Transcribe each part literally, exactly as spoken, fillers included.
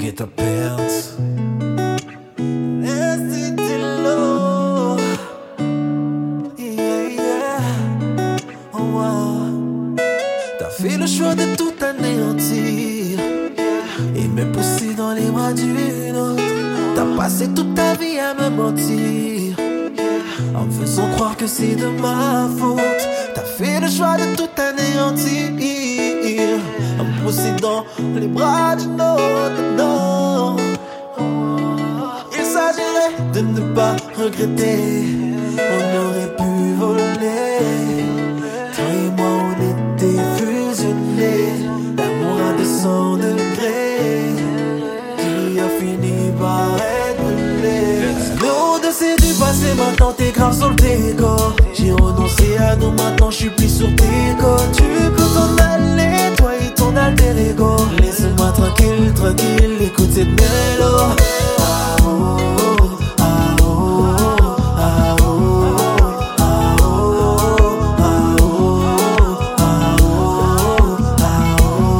Get up pills. T'as fait le choix de tout anéantir et me pousser dans les bras d'une autre. T'as passé toute ta vie à me mentir en me faisant croire que c'est de ma faute. T'as fait le choix de tout anéantir en me pousser dans les bras d'une autre. Non, il s'agirait de ne pas regretter. On aurait pu voler. Toi et moi on était fusionnés. L'amour à deux cents degrés qui a fini par être brûlé. L'eau de c'est du passé, maintenant t'es grave sur le décor. J'ai renoncé à nous, maintenant je suis plus sur tes côtes. Tu peux t'en aller, toi et ton alter ego. Laisse-moi tranquille, tranquille, écoute cette mélo. Ah oh, ah oh, ah oh, ah oh, ah oh, ah oh, ah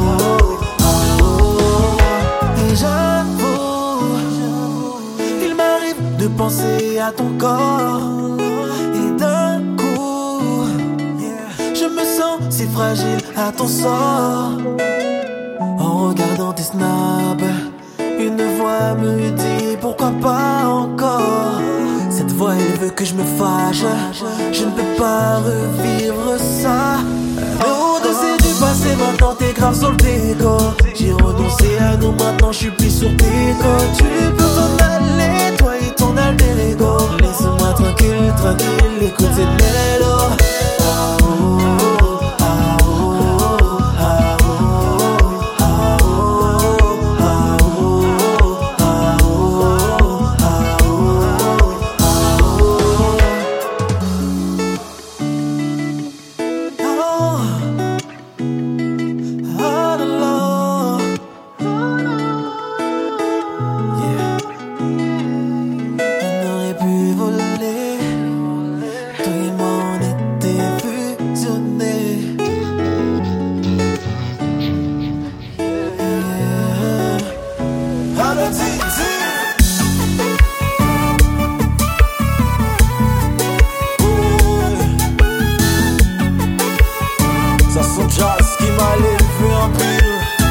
oh. Et j'avoue, il m'arrive de penser à ton corps. Et d'un coup, je me sens si fragile à ton sort. En regardant tes snaps, une voix me dit pourquoi pas encore. Cette voix elle veut que je me fâche. Je ne peux pas revivre ça. L'eau de c'est du passé, maintenant t'es grave sur le décor. J'ai renoncé à nous, maintenant je suis plus sur tes côtes. Tu peux t'en aller, toi et ton alter ego. Laisse-moi tranquille, tranquille, écoute cette mélo. Ah oh, ah oh, ah oh, ah oh, ah oh, ah oh, ah oh, ah oh. Ah la la. Yeah. On aurait pu voler. Toi et moi on était fusionnés. Yeah. Ah, le Titi. Ça son jazz qui m'a levé en pile.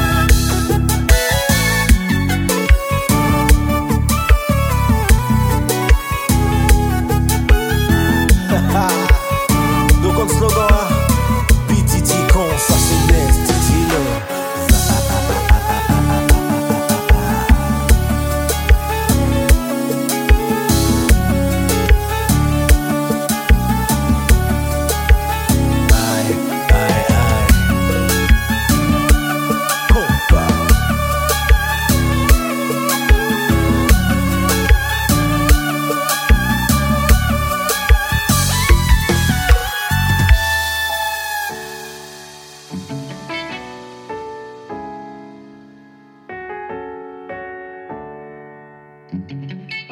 Donc on slogan P T T con, ça c'est best, Titi Aïe, aïe, aïe. Compa. Thank you.